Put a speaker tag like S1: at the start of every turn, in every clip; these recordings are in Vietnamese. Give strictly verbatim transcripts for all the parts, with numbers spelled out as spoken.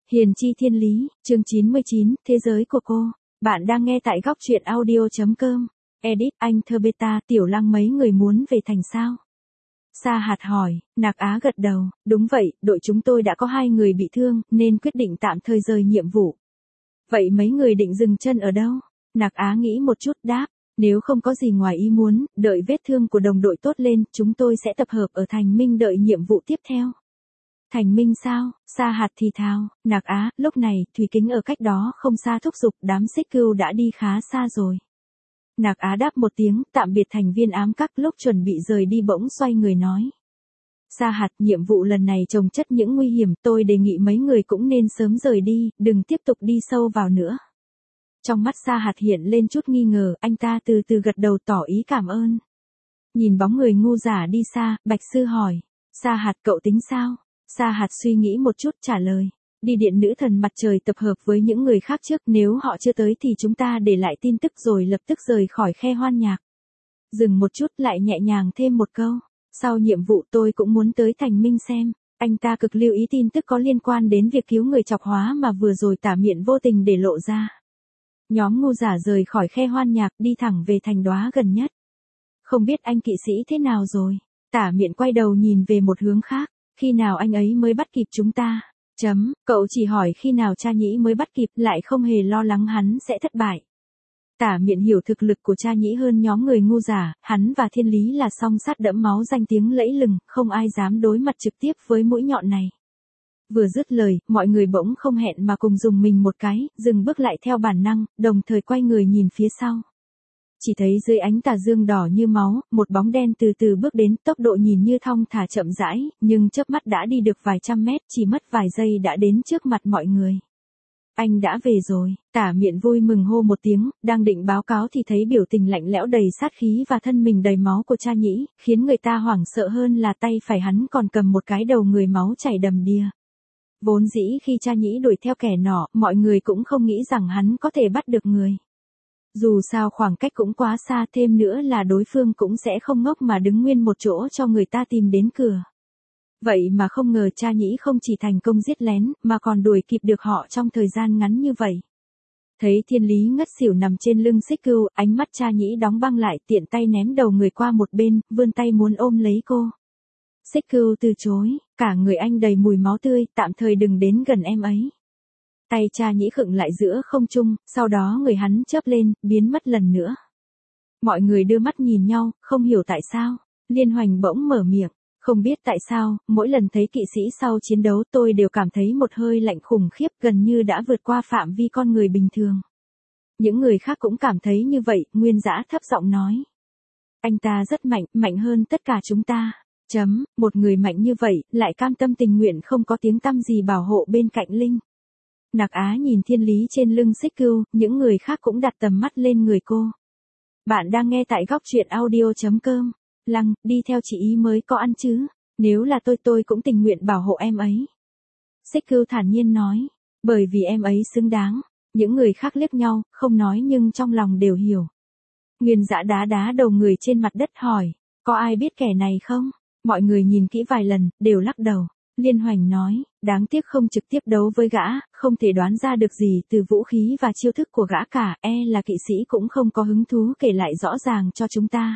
S1: Hiền chi thiên lý, chương chín mươi chín, thế giới của cô. Bạn đang nghe tại góc truyện audio.com. Edit, anh thơ beta, Tiểu Lăng mấy người muốn về thành sao? Sa Hạt hỏi, Nạc Á gật đầu, đúng vậy, đội chúng tôi đã có hai người bị thương, nên quyết định tạm thời rời nhiệm vụ. Vậy mấy người định dừng chân ở đâu? Nạc Á nghĩ một chút đáp, nếu không có gì ngoài ý muốn, đợi vết thương của đồng đội tốt lên, chúng tôi sẽ tập hợp ở Thành Minh đợi nhiệm vụ tiếp theo. Thành Minh sao? Sa Hạt thì thào, Nạc Á, lúc này, Thủy Kính ở cách đó không xa thúc giục đám xích cừu đã đi khá xa rồi. Nạc Á đáp một tiếng, tạm biệt thành viên ám các lúc chuẩn bị rời đi bỗng xoay người nói. Sa Hạt, nhiệm vụ lần này chồng chất những nguy hiểm, tôi đề nghị mấy người cũng nên sớm rời đi, đừng tiếp tục đi sâu vào nữa. Trong mắt Sa Hạt hiện lên chút nghi ngờ, anh ta từ từ gật đầu tỏ ý cảm ơn. Nhìn bóng người ngu giả đi xa, Bạch Sư hỏi, Sa Hạt cậu tính sao? Sa Hạt suy nghĩ một chút trả lời, đi điện nữ thần mặt trời tập hợp với những người khác trước, nếu họ chưa tới thì chúng ta để lại tin tức rồi lập tức rời khỏi khe hoan nhạc. Dừng một chút lại nhẹ nhàng thêm một câu, sau nhiệm vụ tôi cũng muốn tới Thành Minh xem, anh ta cực lưu ý tin tức có liên quan đến việc cứu người chọc hóa mà vừa rồi Tả Miện vô tình để lộ ra. Nhóm ngu giả rời khỏi khe hoan nhạc đi thẳng về thành đóa gần nhất. Không biết anh kỵ sĩ thế nào rồi? Tả Miện quay đầu nhìn về một hướng khác. Khi nào anh ấy mới bắt kịp chúng ta? Chấm, cậu chỉ hỏi khi nào Cha Nhĩ mới bắt kịp, lại không hề lo lắng hắn sẽ thất bại. Tả Miện hiểu thực lực của Cha Nhĩ hơn nhóm người ngu giả, hắn và Thiên Lý là song sát đẫm máu danh tiếng lẫy lừng, không ai dám đối mặt trực tiếp với mũi nhọn này. Vừa dứt lời, mọi người bỗng không hẹn mà cùng dùng mình một cái, dừng bước lại theo bản năng, đồng thời quay người nhìn phía sau. Chỉ thấy dưới ánh tà dương đỏ như máu, một bóng đen từ từ bước đến, tốc độ nhìn như thong thả chậm rãi, nhưng chớp mắt đã đi được vài trăm mét, chỉ mất vài giây đã đến trước mặt mọi người. Anh đã về rồi, Tả Miện vui mừng hô một tiếng, đang định báo cáo thì thấy biểu tình lạnh lẽo đầy sát khí và thân mình đầy máu của Cha Nhĩ, khiến người ta hoảng sợ hơn là tay phải hắn còn cầm một cái đầu người máu chảy đầm đìa. Vốn dĩ khi Cha Nhĩ đuổi theo kẻ nọ, mọi người cũng không nghĩ rằng hắn có thể bắt được người. Dù sao khoảng cách cũng quá xa, thêm nữa là đối phương cũng sẽ không ngốc mà đứng nguyên một chỗ cho người ta tìm đến cửa. Vậy mà không ngờ Cha Nhĩ không chỉ thành công giết lén, mà còn đuổi kịp được họ trong thời gian ngắn như vậy. Thấy Thiên Lý ngất xỉu nằm trên lưng xích cừu, ánh mắt Cha Nhĩ đóng băng lại, tiện tay ném đầu người qua một bên, vươn tay muốn ôm lấy cô. Xích cừu từ chối, cả người anh đầy mùi máu tươi, tạm thời đừng đến gần em ấy. Tay Cha Nhĩ khựng lại giữa không trung, sau đó người hắn chớp lên, biến mất lần nữa. Mọi người đưa mắt nhìn nhau, không hiểu tại sao. Liên Hoành bỗng mở miệng, không biết tại sao, mỗi lần thấy kỵ sĩ sau chiến đấu tôi đều cảm thấy một hơi lạnh khủng khiếp, gần như đã vượt qua phạm vi con người bình thường. Những người khác cũng cảm thấy như vậy, Nguyên Dã thấp giọng nói. Anh ta rất mạnh, mạnh hơn tất cả chúng ta. Chấm, một người mạnh như vậy, lại cam tâm tình nguyện không có tiếng tăm gì bảo hộ bên cạnh Linh. Nạc Á nhìn Thiên Lý trên lưng xích cừu, những người khác cũng đặt tầm mắt lên người cô. Bạn đang nghe tại góc truyện audio.com. Lăng, đi theo chị ý mới có ăn chứ, nếu là tôi tôi cũng tình nguyện bảo hộ em ấy. Xích cừu thản nhiên nói, bởi vì em ấy xứng đáng. Những người khác liếc nhau, không nói nhưng trong lòng đều hiểu. Nguyên Dã đá đá đầu người trên mặt đất hỏi, có ai biết kẻ này không? Mọi người nhìn kỹ vài lần, đều lắc đầu. Liên Hoành nói, đáng tiếc không trực tiếp đấu với gã, không thể đoán ra được gì từ vũ khí và chiêu thức của gã cả, e là kỵ sĩ cũng không có hứng thú kể lại rõ ràng cho chúng ta.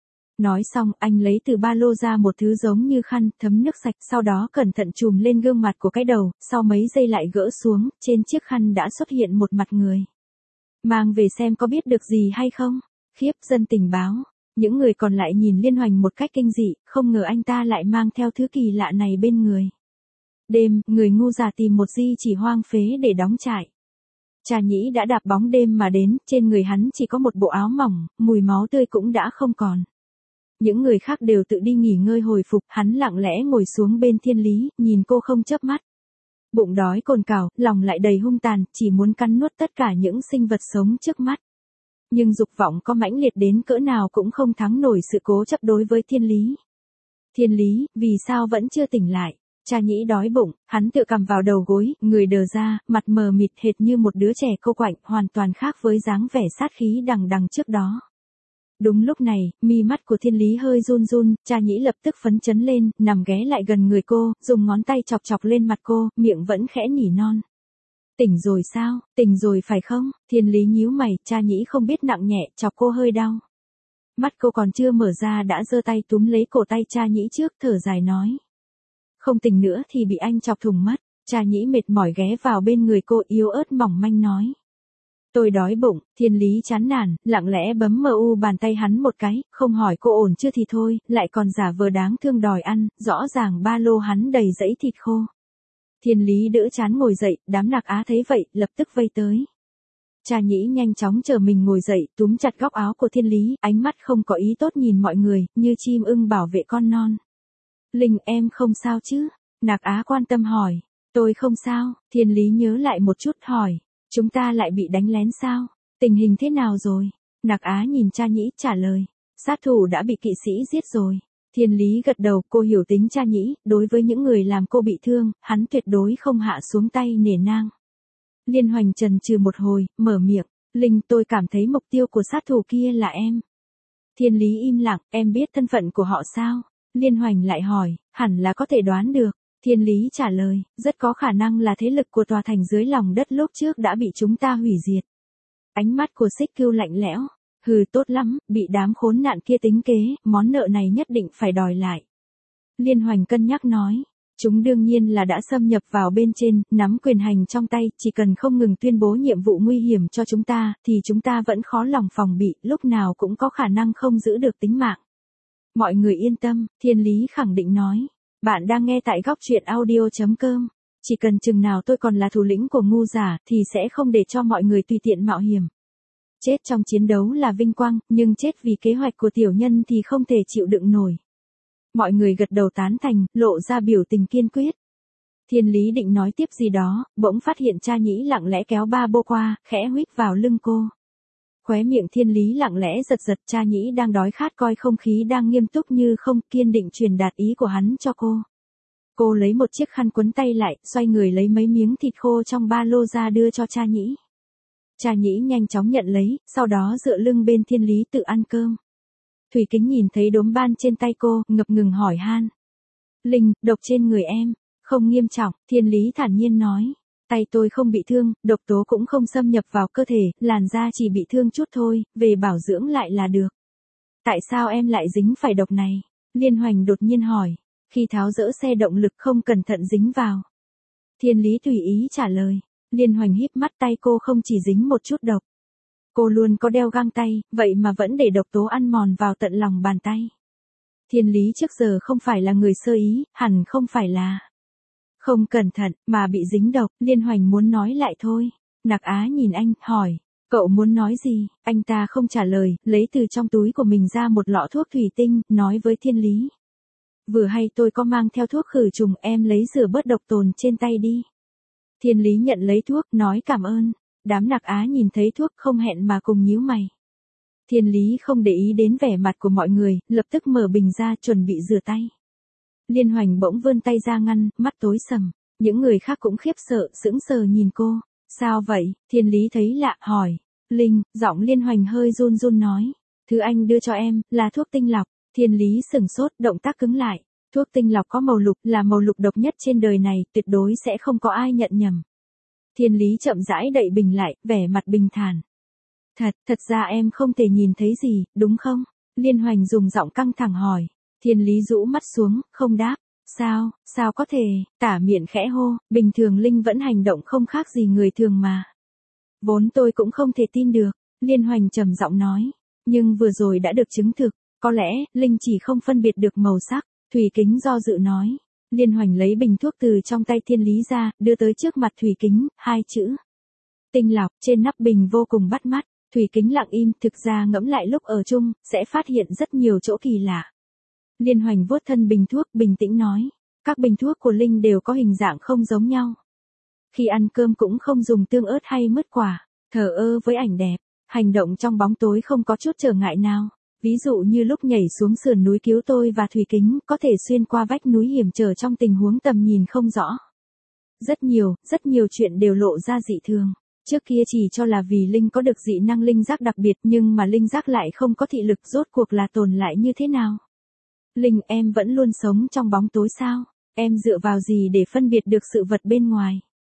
S1: Nói xong, anh lấy từ ba lô ra một thứ giống như khăn, thấm nước sạch, sau đó cẩn thận chùm lên gương mặt của cái đầu, sau mấy giây lại gỡ xuống, trên chiếc khăn đã xuất hiện một mặt người. Mang về xem có biết được gì hay không? Khiếp, dân tình báo. Những người còn lại nhìn Liên Hoành một cách kinh dị, không ngờ anh ta lại mang theo thứ kỳ lạ này bên người. Đêm, người ngu già tìm một di chỉ hoang phế để đóng trại. Cha Nhĩ đã đạp bóng đêm mà đến, trên người hắn chỉ có một bộ áo mỏng, mùi máu tươi cũng đã không còn. Những người khác đều tự đi nghỉ ngơi hồi phục, hắn lặng lẽ ngồi xuống bên Thiên Lý, nhìn cô không chớp mắt. Bụng đói cồn cào, lòng lại đầy hung tàn, chỉ muốn cắn nuốt tất cả những sinh vật sống trước mắt. Nhưng dục vọng có mãnh liệt đến cỡ nào cũng không thắng nổi sự cố chấp đối với Thiên Lý. Thiên Lý, vì sao vẫn chưa tỉnh lại? Cha Nhĩ đói bụng, hắn tựa cằm vào đầu gối, người đờ ra, mặt mờ mịt hệt như một đứa trẻ cô quạnh, hoàn toàn khác với dáng vẻ sát khí đằng đằng trước đó. Đúng lúc này, mi mắt của Thiên Lý hơi run run, Cha Nhĩ lập tức phấn chấn lên, nằm ghé lại gần người cô, dùng ngón tay chọc chọc lên mặt cô, miệng vẫn khẽ nỉ non. Tỉnh rồi sao, tỉnh rồi phải không? Thiên Lý nhíu mày, cha nhĩ không biết nặng nhẹ, chọc cô hơi đau. Mắt cô còn chưa mở ra đã giơ tay túm lấy cổ tay cha nhĩ trước, thở dài nói. Không tỉnh nữa thì bị anh chọc thủng mất. Cha nhĩ mệt mỏi ghé vào bên người cô, yếu ớt mỏng manh nói. Tôi đói bụng. Thiên Lý chán nản, lặng lẽ bấm mờ u bàn tay hắn một cái, không hỏi cô ổn chưa thì thôi, lại còn giả vờ đáng thương đòi ăn, rõ ràng ba lô hắn đầy dẫy thịt khô. Thiên Lý đỡ chán ngồi dậy, đám Nạc Á thấy vậy, lập tức vây tới. Cha nhĩ nhanh chóng chờ mình ngồi dậy, túm chặt góc áo của Thiên Lý, ánh mắt không có ý tốt nhìn mọi người, như chim ưng bảo vệ con non. Linh, em không sao chứ? Nạc Á quan tâm hỏi. Tôi không sao. Thiên Lý nhớ lại một chút hỏi. Chúng ta lại bị đánh lén sao? Tình hình thế nào rồi? Nạc Á nhìn cha nhĩ trả lời. Sát thủ đã bị kỵ sĩ giết rồi. Thiên Lý gật đầu, cô hiểu tính cha nhĩ, đối với những người làm cô bị thương, hắn tuyệt đối không hạ xuống tay nể nang. Liên Hoành chần chừ một hồi, mở miệng. Linh, tôi cảm thấy mục tiêu của sát thủ kia là em. Thiên Lý im lặng, em biết thân phận của họ sao? Liên Hoành lại hỏi, hẳn là có thể đoán được. Thiên Lý trả lời, rất có khả năng là thế lực của tòa thành dưới lòng đất lúc trước đã bị chúng ta hủy diệt. Ánh mắt của Xích Cưu lạnh lẽo. Hừ, tốt lắm, bị đám khốn nạn kia tính kế, món nợ này nhất định phải đòi lại. Liên Hoành cân nhắc nói, chúng đương nhiên là đã xâm nhập vào bên trên, nắm quyền hành trong tay, chỉ cần không ngừng tuyên bố nhiệm vụ nguy hiểm cho chúng ta, thì chúng ta vẫn khó lòng phòng bị, lúc nào cũng có khả năng không giữ được tính mạng. Mọi người yên tâm, Thiên Lý khẳng định nói. Bạn đang nghe tại góc truyện audio chấm com. Chỉ cần chừng nào tôi còn là thủ lĩnh của ngu giả, thì sẽ không để cho mọi người tùy tiện mạo hiểm. Chết trong chiến đấu là vinh quang, nhưng chết vì kế hoạch của tiểu nhân thì không thể chịu đựng nổi. Mọi người gật đầu tán thành, lộ ra biểu tình kiên quyết. Thiên Lý định nói tiếp gì đó, bỗng phát hiện cha nhĩ lặng lẽ kéo ba bô qua, khẽ huých vào lưng cô. Khóe miệng Thiên Lý lặng lẽ giật giật, cha nhĩ đang đói khát coi không khí đang nghiêm túc như không, kiên định truyền đạt ý của hắn cho cô. Cô lấy một chiếc khăn quấn tay lại, xoay người lấy mấy miếng thịt khô trong ba lô ra đưa cho cha nhĩ. Cha nhĩ nhanh chóng nhận lấy, sau đó dựa lưng bên Thiên Lý tự ăn cơm. Thủy Kính nhìn thấy đốm ban trên tay cô, ngập ngừng hỏi han. Linh, độc trên người em, không nghiêm trọng, Thiên Lý thản nhiên nói. Tay tôi không bị thương, độc tố cũng không xâm nhập vào cơ thể, làn da chỉ bị thương chút thôi, về bảo dưỡng lại là được. Tại sao em lại dính phải độc này? Liên Hoành đột nhiên hỏi. Khi tháo dỡ xe động lực không cẩn thận dính vào. Thiên Lý tùy ý trả lời. Liên Hoành híp mắt, tay cô không chỉ dính một chút độc. Cô luôn có đeo găng tay, vậy mà vẫn để độc tố ăn mòn vào tận lòng bàn tay. Thiên Lý trước giờ không phải là người sơ ý, hẳn không phải là không cẩn thận, mà bị dính độc. Liên Hoành muốn nói lại thôi. Nạc Á nhìn anh, hỏi, cậu muốn nói gì? Anh ta không trả lời, lấy từ trong túi của mình ra một lọ thuốc thủy tinh, nói với Thiên Lý. Vừa hay tôi có mang theo thuốc khử trùng, em lấy rửa bớt độc tồn trên tay đi. Thiên Lý nhận lấy thuốc, nói cảm ơn. Đám Nạc Á nhìn thấy thuốc không hẹn mà cùng nhíu mày. Thiên Lý không để ý đến vẻ mặt của mọi người, lập tức mở bình ra chuẩn bị rửa tay. Liên Hoành bỗng vươn tay ra ngăn, mắt tối sầm. Những người khác cũng khiếp sợ, sững sờ nhìn cô. Sao vậy? Thiên Lý thấy lạ, hỏi. Linh, giọng Liên Hoành hơi run run nói. Thứ anh đưa cho em, là thuốc tinh lọc. Thiên Lý sửng sốt, động tác cứng lại. Thuốc tinh lọc có màu lục, là màu lục độc nhất trên đời này, tuyệt đối sẽ không có ai nhận nhầm. Thiên Lý chậm rãi đậy bình lại, vẻ mặt bình thản. Thật, thật ra em không thể nhìn thấy gì, đúng không? Liên Hoành dùng giọng căng thẳng hỏi. Thiên Lý rũ mắt xuống, không đáp. Sao, sao có thể? Tả miệng khẽ hô, bình thường Linh vẫn hành động không khác gì người thường mà. Vốn tôi cũng không thể tin được. Liên Hoành trầm giọng nói. Nhưng vừa rồi đã được chứng thực, có lẽ, Linh chỉ không phân biệt được màu sắc. Thủy Kính do dự nói. Liên Hoành lấy bình thuốc từ trong tay Thiên Lý ra, đưa tới trước mặt Thủy Kính, hai chữ. Tinh lọc, trên nắp bình vô cùng bắt mắt. Thủy Kính lặng im, thực ra ngẫm lại lúc ở chung, sẽ phát hiện rất nhiều chỗ kỳ lạ. Liên Hoành vuốt thân bình thuốc, bình tĩnh nói. Các bình thuốc của Linh đều có hình dạng không giống nhau. Khi ăn cơm cũng không dùng tương ớt hay mứt quả, thờ ơ với ảnh đẹp, hành động trong bóng tối không có chút trở ngại nào. Ví dụ như lúc nhảy xuống sườn núi cứu tôi và Thủy Kính, có thể xuyên qua vách núi hiểm trở trong tình huống tầm nhìn không rõ. Rất nhiều, rất nhiều chuyện đều lộ ra dị thường. Trước kia chỉ cho là vì Linh có được dị năng linh giác đặc biệt, nhưng mà linh giác lại không có thị lực, rốt cuộc là tồn lại như thế nào? Linh, em vẫn luôn sống trong bóng tối sao? Em dựa vào gì để phân biệt được sự vật bên ngoài?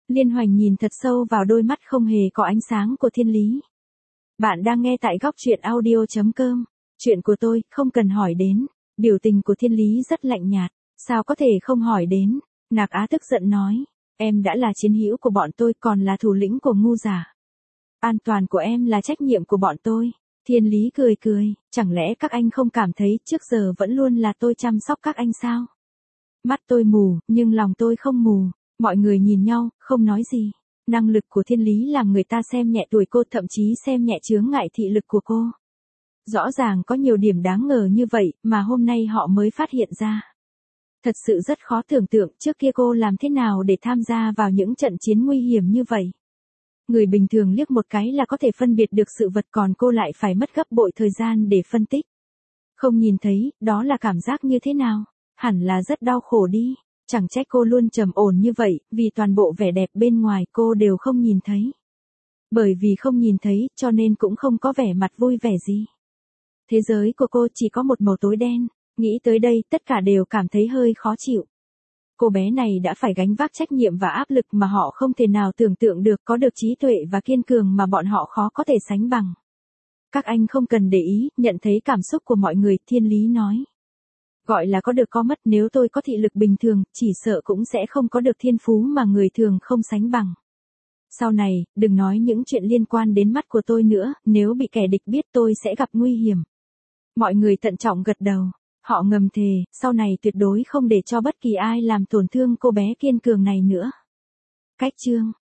S1: Liên Hoành nhìn thật sâu vào đôi mắt không hề có ánh sáng của Thiên Lý. Bạn đang nghe tại góc truyện audio.com. Chuyện của tôi, không cần hỏi đến. Biểu tình của Thiên Lý rất lạnh nhạt. Sao có thể không hỏi đến? Nạc Á tức giận nói. Em đã là chiến hữu của bọn tôi, còn là thủ lĩnh của ngu giả. An toàn của em là trách nhiệm của bọn tôi. Thiên Lý cười cười. Chẳng lẽ các anh không cảm thấy trước giờ vẫn luôn là tôi chăm sóc các anh sao? Mắt tôi mù, nhưng lòng tôi không mù. Mọi người nhìn nhau, không nói gì. Năng lực của Thiên Lý làm người ta xem nhẹ tuổi cô, thậm chí xem nhẹ chướng ngại thị lực của cô. Rõ ràng có nhiều điểm đáng ngờ như vậy, mà hôm nay họ mới phát hiện ra. Thật sự rất khó tưởng tượng trước kia cô làm thế nào để tham gia vào những trận chiến nguy hiểm như vậy. Người bình thường liếc một cái là có thể phân biệt được sự vật, còn cô lại phải mất gấp bội thời gian để phân tích. Không nhìn thấy, đó là cảm giác như thế nào? Hẳn là rất đau khổ đi. Chẳng trách cô luôn trầm ổn như vậy, vì toàn bộ vẻ đẹp bên ngoài cô đều không nhìn thấy. Bởi vì không nhìn thấy, cho nên cũng không có vẻ mặt vui vẻ gì. Thế giới của cô chỉ có một màu tối đen. Nghĩ tới đây, tất cả đều cảm thấy hơi khó chịu. Cô bé này đã phải gánh vác trách nhiệm và áp lực mà họ không thể nào tưởng tượng được, có được trí tuệ và kiên cường mà bọn họ khó có thể sánh bằng. Các anh không cần để ý, nhận thấy cảm xúc của mọi người, Thiên Lý nói. Gọi là có được có mất, nếu tôi có thị lực bình thường, chỉ sợ cũng sẽ không có được thiên phú mà người thường không sánh bằng. Sau này, đừng nói những chuyện liên quan đến mắt của tôi nữa, nếu bị kẻ địch biết tôi sẽ gặp nguy hiểm. Mọi người thận trọng gật đầu. Họ ngầm thề, sau này tuyệt đối không để cho bất kỳ ai làm tổn thương cô bé kiên cường này nữa. Cách chương